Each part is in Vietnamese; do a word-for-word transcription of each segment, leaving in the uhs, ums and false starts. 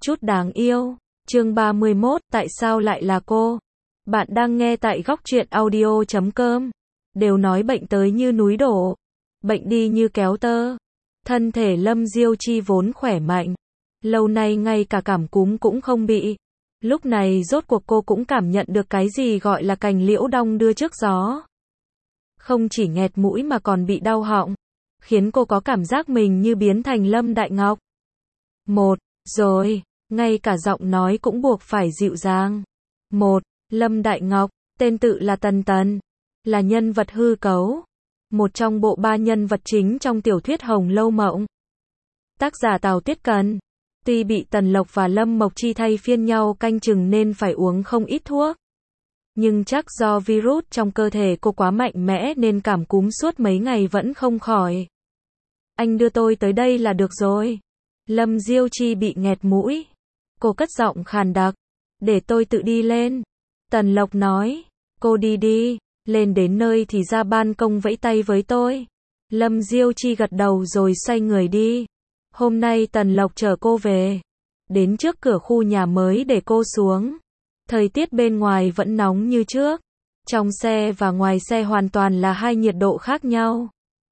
chút đáng yêu. Chương ba mươi mốt, tại sao lại là cô? Bạn đang nghe tại góc truyện audio chấm com. Đều nói bệnh tới như núi đổ, bệnh đi như kéo tơ. Thân thể Lâm Diêu Chi vốn khỏe mạnh, lâu nay ngay cả cảm cúm cũng không bị. Lúc này rốt cuộc cô cũng cảm nhận được cái gì gọi là cành liễu đong đưa trước gió. Không chỉ nghẹt mũi mà còn bị đau họng, khiến cô có cảm giác mình như biến thành Lâm Đại Ngọc. Một, rồi, ngay cả giọng nói cũng buộc phải dịu dàng. Một, Lâm Đại Ngọc, tên tự là Tần Tần, là nhân vật hư cấu, một trong bộ ba nhân vật chính trong tiểu thuyết Hồng Lâu Mộng. Tác giả Tào Tuyết Cần. Tuy bị Tần Lộc và Lâm Mộc Chi thay phiên nhau canh chừng nên phải uống không ít thuốc, nhưng chắc do virus trong cơ thể cô quá mạnh mẽ nên cảm cúm suốt mấy ngày vẫn không khỏi. Anh đưa tôi tới đây là được rồi. Lâm Diêu Chi bị nghẹt mũi. Cô cất giọng khàn đặc. Để tôi tự đi lên. Tần Lộc nói. Cô đi đi. Lên đến nơi thì ra ban công vẫy tay với tôi. Lâm Diêu Chi gật đầu rồi xoay người đi. Hôm nay Tần Lộc chở cô về. Đến trước cửa khu nhà mới để cô xuống. Thời tiết bên ngoài vẫn nóng như trước. Trong xe và ngoài xe hoàn toàn là hai nhiệt độ khác nhau.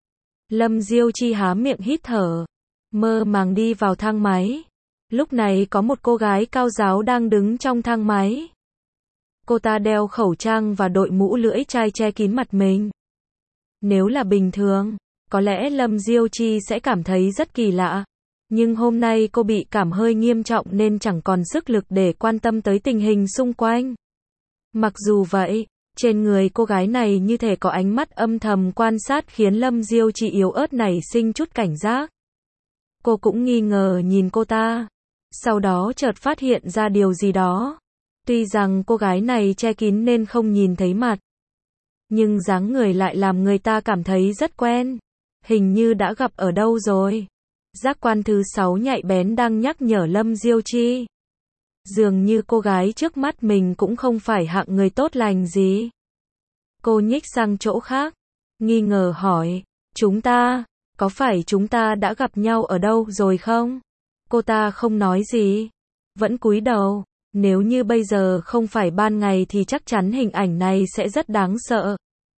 Lâm Diêu Chi há miệng hít thở, mơ màng đi vào thang máy. Lúc này có một cô gái cao ráo đang đứng trong thang máy. Cô ta đeo khẩu trang và đội mũ lưỡi chai che kín mặt mình. Nếu là bình thường, có lẽ Lâm Diêu Chi sẽ cảm thấy rất kỳ lạ. Nhưng hôm nay cô bị cảm hơi nghiêm trọng nên chẳng còn sức lực để quan tâm tới tình hình xung quanh. Mặc dù vậy, trên người cô gái này như thể có ánh mắt âm thầm quan sát khiến Lâm Diêu Chi yếu ớt nảy sinh chút cảnh giác. Cô cũng nghi ngờ nhìn cô ta. Sau đó chợt phát hiện ra điều gì đó. Tuy rằng cô gái này che kín nên không nhìn thấy mặt, nhưng dáng người lại làm người ta cảm thấy rất quen. Hình như đã gặp ở đâu rồi. Giác quan thứ sáu nhạy bén đang nhắc nhở Lâm Diêu Chi. Dường như cô gái trước mắt mình cũng không phải hạng người tốt lành gì. Cô nhích sang chỗ khác, nghi ngờ hỏi, chúng ta, có phải chúng ta đã gặp nhau ở đâu rồi không? Cô ta không nói gì, vẫn cúi đầu. Nếu như bây giờ không phải ban ngày thì chắc chắn hình ảnh này sẽ rất đáng sợ.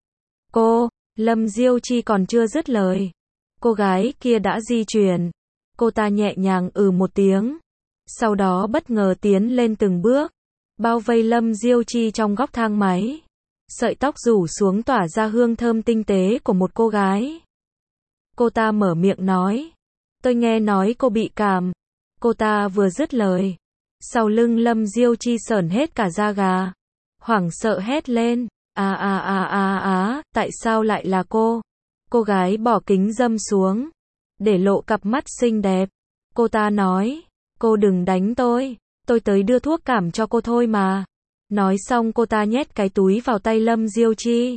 Cô, Lâm Diêu Chi còn chưa dứt lời. Cô gái kia đã di chuyển. Cô ta nhẹ nhàng ừ một tiếng. Sau đó bất ngờ tiến lên từng bước, bao vây Lâm Diêu Chi trong góc thang máy. Sợi tóc rủ xuống tỏa ra hương thơm tinh tế của một cô gái. Cô ta mở miệng nói. Tôi nghe nói cô bị cảm. Cô ta vừa dứt lời, sau lưng Lâm Diêu Chi sởn hết cả da gà. Hoảng sợ hét lên. À à à à à, tại sao lại là cô? Cô gái bỏ kính râm xuống, để lộ cặp mắt xinh đẹp. Cô ta nói. Cô đừng đánh tôi, tôi tới đưa thuốc cảm cho cô thôi mà. Nói xong cô ta nhét cái túi vào tay Lâm Diêu Chi.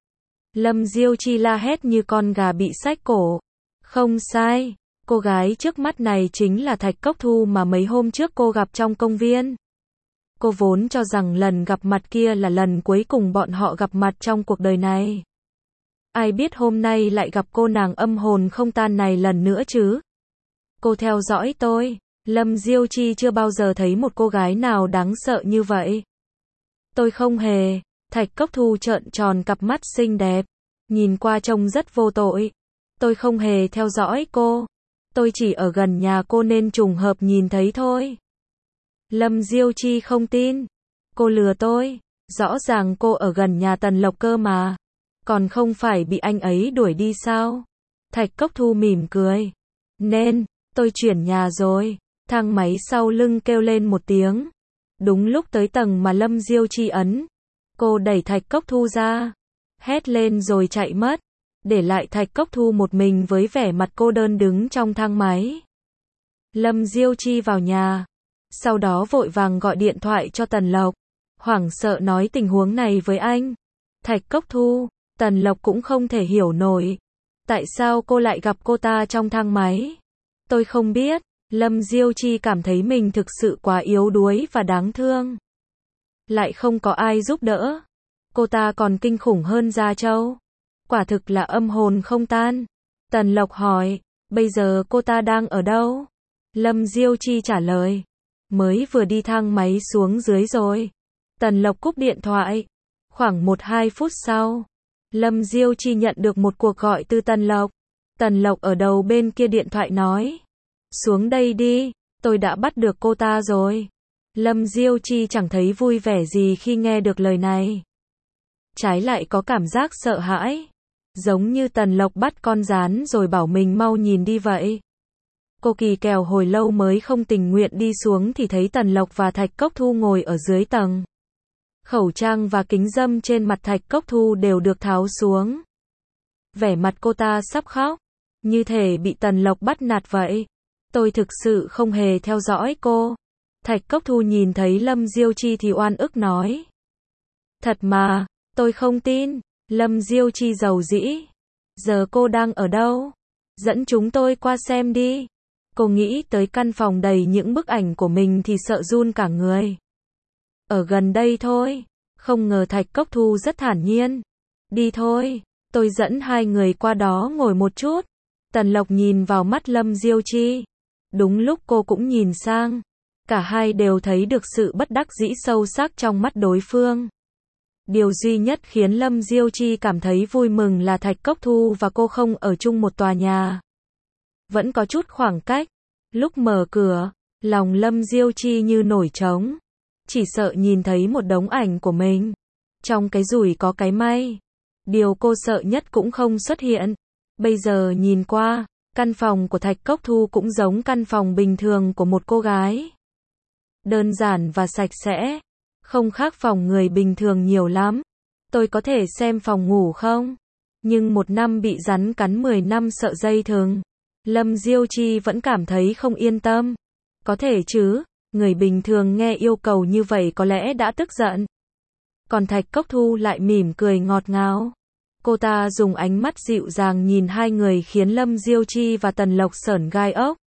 Lâm Diêu Chi la hét như con gà bị xách cổ. Không sai, cô gái trước mắt này chính là Thạch Cốc Thu mà mấy hôm trước cô gặp trong công viên. Cô vốn cho rằng lần gặp mặt kia là lần cuối cùng bọn họ gặp mặt trong cuộc đời này. Ai biết hôm nay lại gặp cô nàng âm hồn không tan này lần nữa chứ. Cô theo dõi tôi. Lâm Diêu Chi chưa bao giờ thấy một cô gái nào đáng sợ như vậy. Tôi không hề. Thạch Cốc Thu trợn tròn cặp mắt xinh đẹp, nhìn qua trông rất vô tội. Tôi không hề theo dõi cô. Tôi chỉ ở gần nhà cô nên trùng hợp nhìn thấy thôi. Lâm Diêu Chi không tin. Cô lừa tôi. Rõ ràng cô ở gần nhà Tần Lộc cơ mà. Còn không phải bị anh ấy đuổi đi sao? Thạch Cốc Thu mỉm cười. Nên, tôi chuyển nhà rồi. Thang máy sau lưng kêu lên một tiếng. Đúng lúc tới tầng mà Lâm Diêu Chi ấn. Cô đẩy Thạch Cốc Thu ra, hét lên rồi chạy mất, để lại Thạch Cốc Thu một mình với vẻ mặt cô đơn đứng trong thang máy. Lâm Diêu Chi vào nhà, sau đó vội vàng gọi điện thoại cho Tần Lộc, hoảng sợ nói tình huống này với anh. Thạch Cốc Thu, Tần Lộc cũng không thể hiểu nổi. Tại sao cô lại gặp cô ta trong thang máy? Tôi không biết. Lâm Diêu Chi cảm thấy mình thực sự quá yếu đuối và đáng thương. Lại không có ai giúp đỡ. Cô ta còn kinh khủng hơn Gia Châu. Quả thực là âm hồn không tan. Tần Lộc hỏi, bây giờ cô ta đang ở đâu? Lâm Diêu Chi trả lời, Mới vừa đi thang máy xuống dưới rồi. Tần Lộc cúp điện thoại. Khoảng một hai phút sau, Lâm Diêu Chi nhận được một cuộc gọi từ Tần Lộc. Tần Lộc ở đầu bên kia điện thoại nói. Xuống đây đi, tôi đã bắt được cô ta rồi. Lâm Diêu Chi chẳng thấy vui vẻ gì khi nghe được lời này. Trái lại có cảm giác sợ hãi. Giống như Tần Lộc bắt con gián rồi bảo mình mau nhìn đi vậy. Cô kỳ kèo hồi lâu mới không tình nguyện đi xuống thì thấy Tần Lộc và Thạch Cốc Thu ngồi ở dưới tầng. Khẩu trang và kính râm trên mặt Thạch Cốc Thu đều được tháo xuống. Vẻ mặt cô ta sắp khóc, như thể bị Tần Lộc bắt nạt vậy. Tôi thực sự không hề theo dõi cô. Thạch Cốc Thu nhìn thấy Lâm Diêu Chi thì oan ức nói. Thật mà, tôi không tin. Lâm Diêu Chi giàu dĩ. Giờ cô đang ở đâu? Dẫn chúng tôi qua xem đi. Cô nghĩ tới căn phòng đầy những bức ảnh của mình thì sợ run cả người. Ở gần đây thôi. Không ngờ Thạch Cốc Thu rất thản nhiên. Đi thôi, tôi dẫn hai người qua đó ngồi một chút. Tần Lộc nhìn vào mắt Lâm Diêu Chi. Đúng lúc cô cũng nhìn sang. Cả hai đều thấy được sự bất đắc dĩ sâu sắc trong mắt đối phương. Điều duy nhất khiến Lâm Diêu Chi cảm thấy vui mừng là Thạch Cốc Thu và cô không ở chung một tòa nhà. Vẫn có chút khoảng cách. Lúc mở cửa, lòng Lâm Diêu Chi như nổi trống. Chỉ sợ nhìn thấy một đống ảnh của mình. Trong cái rủi có cái may. Điều cô sợ nhất cũng không xuất hiện. Bây giờ nhìn qua, căn phòng của Thạch Cốc Thu cũng giống căn phòng bình thường của một cô gái. Đơn giản và sạch sẽ. Không khác phòng người bình thường nhiều lắm. Tôi có thể xem phòng ngủ không? Nhưng một năm bị rắn cắn mười năm sợ dây thừng. Lâm Diêu Chi vẫn cảm thấy không yên tâm. Có thể chứ, người bình thường nghe yêu cầu như vậy có lẽ đã tức giận. Còn Thạch Cốc Thu lại mỉm cười ngọt ngào. Cô ta dùng ánh mắt dịu dàng nhìn hai người khiến Lâm Diêu Chi và Tần Lộc sởn gai ốc.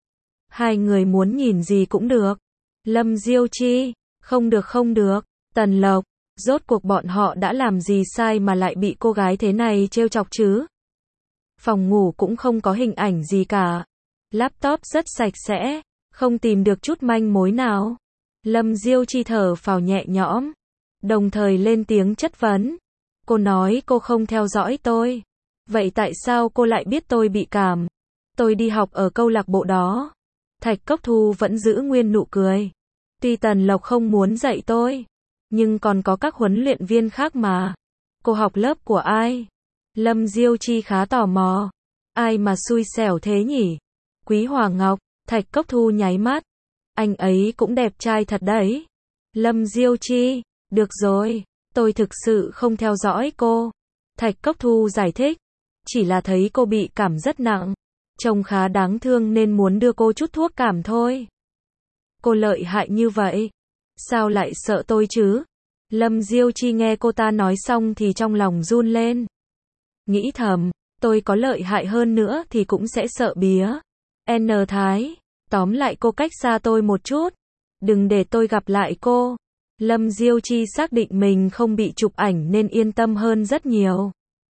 Hai người muốn nhìn gì cũng được. Lâm Diêu Chi, không được không được. Tần Lộc, rốt cuộc bọn họ đã làm gì sai mà lại bị cô gái thế này trêu chọc chứ? Phòng ngủ cũng không có hình ảnh gì cả. Laptop rất sạch sẽ, không tìm được chút manh mối nào. Lâm Diêu Chi thở phào nhẹ nhõm, đồng thời lên tiếng chất vấn. Cô nói cô không theo dõi tôi. Vậy tại sao cô lại biết tôi bị cảm? Tôi đi học ở câu lạc bộ đó. Thạch Cốc Thu vẫn giữ nguyên nụ cười. Tuy Tần Lộc không muốn dạy tôi, nhưng còn có các huấn luyện viên khác mà. Cô học lớp của ai? Lâm Diêu Chi khá tò mò. Ai mà xui xẻo thế nhỉ? Quý Hoàng Ngọc. Thạch Cốc Thu nháy mắt. Anh ấy cũng đẹp trai thật đấy. Lâm Diêu Chi. Được rồi, tôi thực sự không theo dõi cô. Thạch Cốc Thu giải thích. Chỉ là thấy cô bị cảm rất nặng. Trông khá đáng thương nên muốn đưa cô chút thuốc cảm thôi. Cô lợi hại như vậy. Sao lại sợ tôi chứ? Lâm Diêu Chi nghe cô ta nói xong thì trong lòng run lên. Nghĩ thầm, tôi có lợi hại hơn nữa thì cũng sẽ sợ bía. N Thái, tóm lại cô cách xa tôi một chút. Đừng để tôi gặp lại cô. Lâm Diêu Chi xác định mình không bị chụp ảnh nên yên tâm hơn rất nhiều.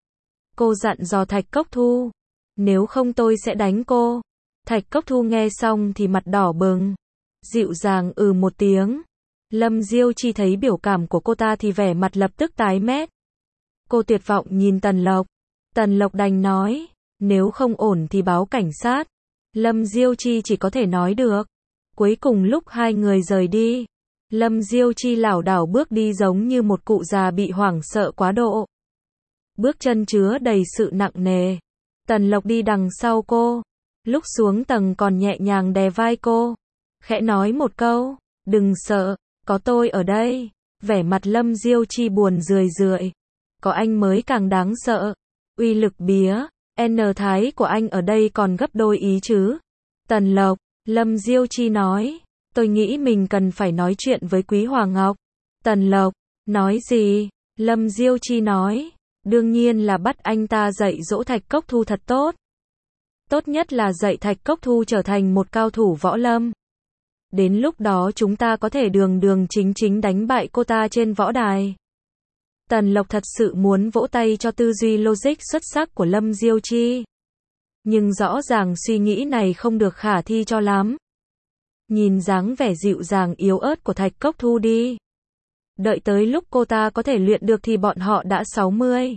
Cô dặn dò Thạch Cốc Thu. Nếu không tôi sẽ đánh cô. Thạch Cốc Thu nghe xong thì mặt đỏ bừng. Dịu dàng ừ một tiếng. Lâm Diêu Chi thấy biểu cảm của cô ta thì vẻ mặt lập tức tái mét. Cô tuyệt vọng nhìn Tần Lộc. Tần Lộc đành nói. Nếu không ổn thì báo cảnh sát. Lâm Diêu Chi chỉ có thể nói được. Cuối cùng lúc hai người rời đi, Lâm Diêu Chi lảo đảo bước đi giống như một cụ già bị hoảng sợ quá độ. Bước chân chứa đầy sự nặng nề. Tần Lộc đi đằng sau cô. Lúc xuống tầng còn nhẹ nhàng đè vai cô. Khẽ nói một câu. Đừng sợ, có tôi ở đây. Vẻ mặt Lâm Diêu Chi buồn rười rượi. Có anh mới càng đáng sợ. Uy lực bía. N Thái của anh ở đây còn gấp đôi ý chứ. Tần Lộc. Lâm Diêu Chi nói. Tôi nghĩ mình cần phải nói chuyện với Quý Hoàng Ngọc. Tần Lộc. Nói gì? Lâm Diêu Chi nói. Đương nhiên là bắt anh ta dạy dỗ Thạch Cốc Thu thật tốt. Tốt nhất là dạy Thạch Cốc Thu trở thành một cao thủ võ lâm. Đến lúc đó chúng ta có thể đường đường chính chính đánh bại cô ta trên võ đài. Tần Lộc thật sự muốn vỗ tay cho tư duy logic xuất sắc của Lâm Diêu Chi. Nhưng rõ ràng suy nghĩ này không được khả thi cho lắm. nhìn dáng vẻ dịu dàng yếu ớt của Thạch Cốc Thu đi. Đợi tới lúc cô ta có thể luyện được thì bọn họ đã sáu mươi,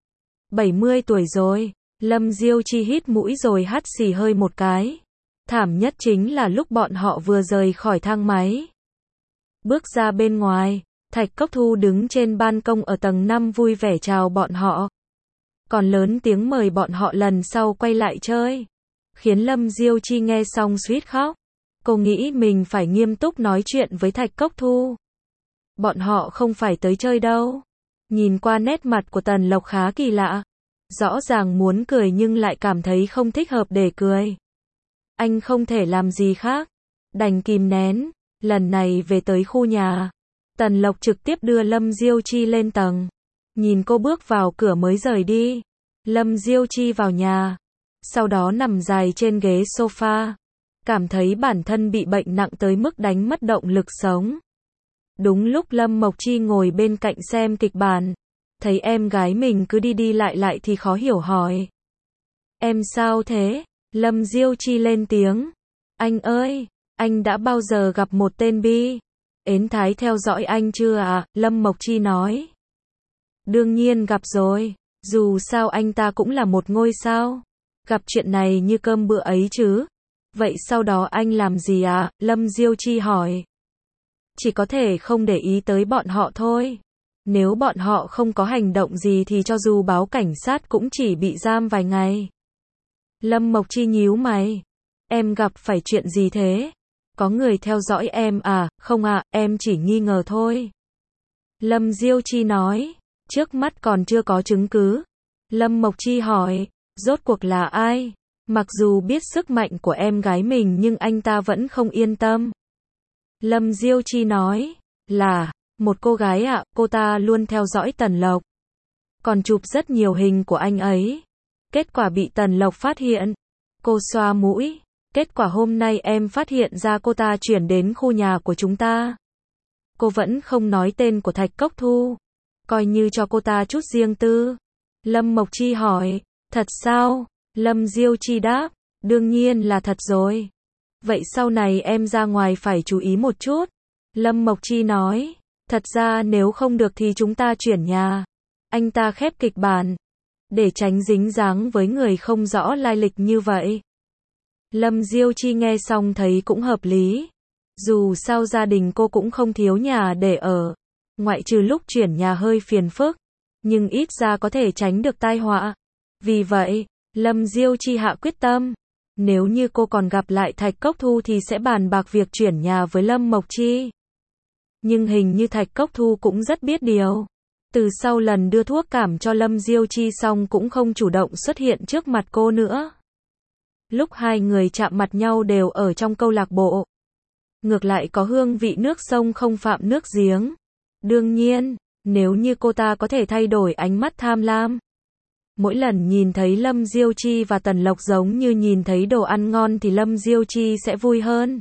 bảy mươi tuổi rồi. Lâm Diêu Chi hít mũi rồi hắt xì hơi một cái. Thảm nhất chính là lúc bọn họ vừa rời khỏi thang máy. Bước ra bên ngoài, Thạch Cốc Thu đứng trên ban công ở tầng năm vui vẻ chào bọn họ. Còn lớn tiếng mời bọn họ lần sau quay lại chơi. Khiến Lâm Diêu Chi nghe xong suýt khóc. Cô nghĩ mình phải nghiêm túc nói chuyện với Thạch Cốc Thu. Bọn họ không phải tới chơi đâu. Nhìn qua nét mặt của Tần Lộc khá kỳ lạ. Rõ ràng muốn cười nhưng lại cảm thấy không thích hợp để cười. Anh không thể làm gì khác. Đành kìm nén. Lần này về tới khu nhà. Tần Lộc trực tiếp đưa Lâm Diêu Chi lên tầng. Nhìn cô bước vào cửa mới rời đi. Lâm Diêu Chi vào nhà. Sau đó nằm dài trên ghế sofa. Cảm thấy bản thân bị bệnh nặng tới mức đánh mất động lực sống. Đúng lúc Lâm Mộc Chi ngồi bên cạnh xem kịch bản. Thấy em gái mình cứ đi đi lại lại thì khó hiểu hỏi. Em sao thế? Lâm Diêu Chi lên tiếng. Anh ơi, anh đã bao giờ gặp một tên bi ến thái theo dõi anh chưa à? Lâm Mộc Chi nói. Đương nhiên gặp rồi. Dù sao anh ta cũng là một ngôi sao. Gặp chuyện này như cơm bữa ấy chứ. Vậy sau đó anh làm gì à? Lâm Diêu Chi hỏi. Chỉ có thể không để ý tới bọn họ thôi. Nếu bọn họ không có hành động gì thì cho dù báo cảnh sát cũng chỉ bị giam vài ngày. Lâm Mộc Chi nhíu mày. Em gặp phải chuyện gì thế? Có người theo dõi em à? Không ạ, à, em chỉ nghi ngờ thôi. Lâm Diêu Chi nói. Trước mắt còn chưa có chứng cứ. Lâm Mộc Chi hỏi. Rốt cuộc là ai? Mặc dù biết sức mạnh của em gái mình nhưng anh ta vẫn không yên tâm. Lâm Diêu Chi nói. Là một cô gái ạ, à, cô ta luôn theo dõi Tần Lộc. Còn chụp rất nhiều hình của anh ấy. Kết quả bị Tần Lộc phát hiện. Cô xoa mũi. Kết quả hôm nay em phát hiện ra cô ta chuyển đến khu nhà của chúng ta. Cô vẫn không nói tên của Thạch Cốc Thu. Coi như cho cô ta chút riêng tư. Lâm Mộc Chi hỏi. Thật sao? Lâm Diêu Chi đáp. Đương nhiên là thật rồi. Vậy sau này em ra ngoài phải chú ý một chút. Lâm Mộc Chi nói. Thật ra nếu không được thì chúng ta chuyển nhà. Anh ta khép kịch bản. Để tránh dính dáng với người không rõ lai lịch như vậy. Lâm Diêu Chi nghe xong thấy cũng hợp lý. Dù sao gia đình cô cũng không thiếu nhà để ở. Ngoại trừ lúc chuyển nhà hơi phiền phức. Nhưng ít ra có thể tránh được tai họa. Vì vậy, Lâm Diêu Chi hạ quyết tâm. Nếu như cô còn gặp lại Thạch Cốc Thu thì sẽ bàn bạc việc chuyển nhà với Lâm Mộc Chi. Nhưng hình như Thạch Cốc Thu cũng rất biết điều. Từ sau lần đưa thuốc cảm cho Lâm Diêu Chi xong cũng không chủ động xuất hiện trước mặt cô nữa. Lúc hai người chạm mặt nhau đều ở trong câu lạc bộ. Ngược lại có hương vị nước sông không phạm nước giếng. Đương nhiên, nếu như cô ta có thể thay đổi ánh mắt tham lam. Mỗi lần nhìn thấy Lâm Diêu Chi và Tần Lộc giống như nhìn thấy đồ ăn ngon thì Lâm Diêu Chi sẽ vui hơn.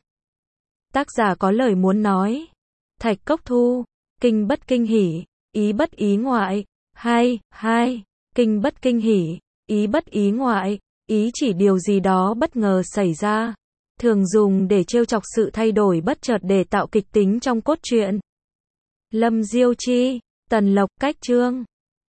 Tác giả có lời muốn nói. Thạch Cốc Thu, kinh bất kinh hỉ, ý bất ý ngoại. Hai, hai, kinh bất kinh hỉ, ý bất ý ngoại. Ý chỉ điều gì đó bất ngờ xảy ra. Thường dùng để trêu chọc sự thay đổi bất chợt để tạo kịch tính trong cốt truyện. Lâm Diêu Chi, Tần Lộc, cách chương.